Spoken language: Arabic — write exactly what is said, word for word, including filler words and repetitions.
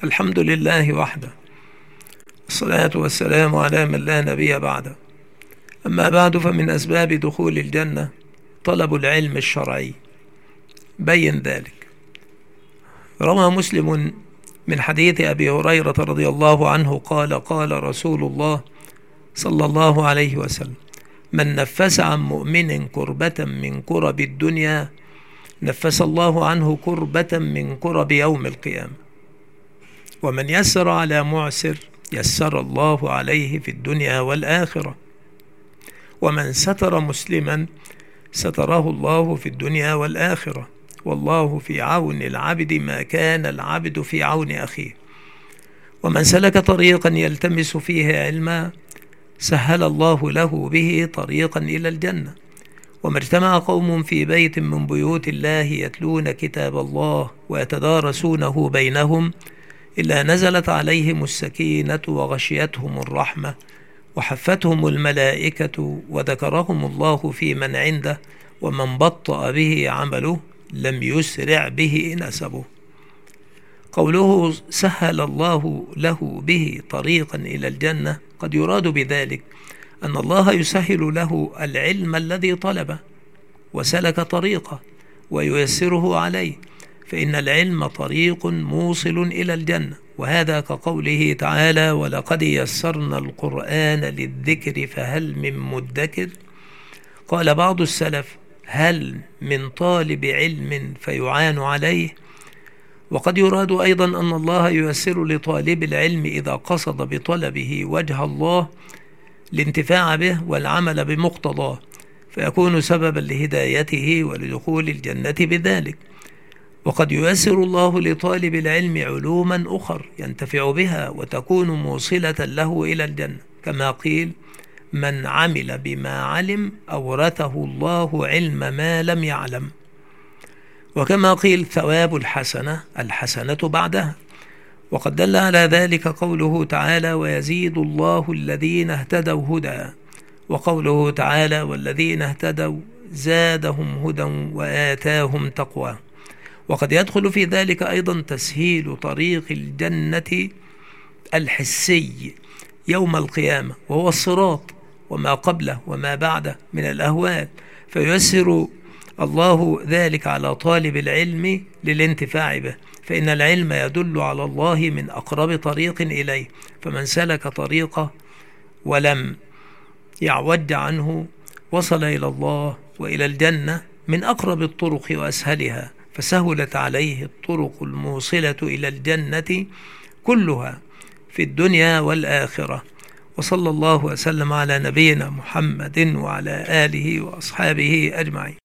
الحمد لله وحده، الصلاة والسلام على من لا نبي بعده. أما بعد، فمن أسباب دخول الجنة طلب العلم الشرعي. بين ذلك. روى مسلم من حديث أبي هريرة رضي الله عنه قال: قال رسول الله صلى الله عليه وسلم: من نفس عن مؤمن كربة من كرب الدنيا نفس الله عنه كربة من كرب يوم القيامة. ومن يسر على معسر يسر الله عليه في الدنيا والآخرة. ومن ستر مسلما ستره الله في الدنيا والآخرة. والله في عون العبد ما كان العبد في عون أخيه. ومن سلك طريقا يلتمس فيه علما سهل الله له به طريقا إلى الجنة. وما اجتمع قوم في بيت من بيوت الله يتلون كتاب الله ويتدارسونه بينهم إلا نزلت عليهم السكينة وغشيتهم الرحمة وحفتهم الملائكة وذكرهم الله في من عنده. ومن بطأ به عمله لم يسرع به نسبه. قوله سهل الله له به طريقا إلى الجنة قد يراد بذلك أن الله يسهل له العلم الذي طلبه وسلك طريقه وييسره عليه، فإن العلم طريق موصل إلى الجنة. وهذا كقوله تعالى: ولقد يسرنا القرآن للذكر فهل من مدكر. قال بعض السلف: هل من طالب علم فيعان عليه. وقد يراد أيضا أن الله ييسر لطالب العلم إذا قصد بطلبه وجه الله الانتفاع به والعمل بمقتضاه، فيكون سببا لهدايته ولدخول الجنة بذلك. وقد ييسر الله لطالب العلم علوما أخر ينتفع بها وتكون موصلة له إلى الجنة، كما قيل: من عمل بما علم أورثه الله علم ما لم يعلم. وكما قيل: ثواب الحسنة الحسنة بعدها. وقد دل على ذلك قوله تعالى: ويزيد الله الذين اهتدوا هدى. وقوله تعالى: والذين اهتدوا زادهم هدى وآتاهم تقوى. وقد يدخل في ذلك أيضا تسهيل طريق الجنة الحسي يوم القيامة، وهو الصراط وما قبله وما بعده من الأهوال، فييسر الله ذلك على طالب العلم للانتفاع به، فإن العلم يدل على الله من أقرب طريق إليه. فمن سلك طريقه ولم يعوج عنه وصل إلى الله وإلى الجنة من أقرب الطرق وأسهلها، فسهلت عليه الطرق الموصلة إلى الجنة كلها في الدنيا والآخرة. وصلى الله وسلم على نبينا محمد وعلى آله وأصحابه أجمعين.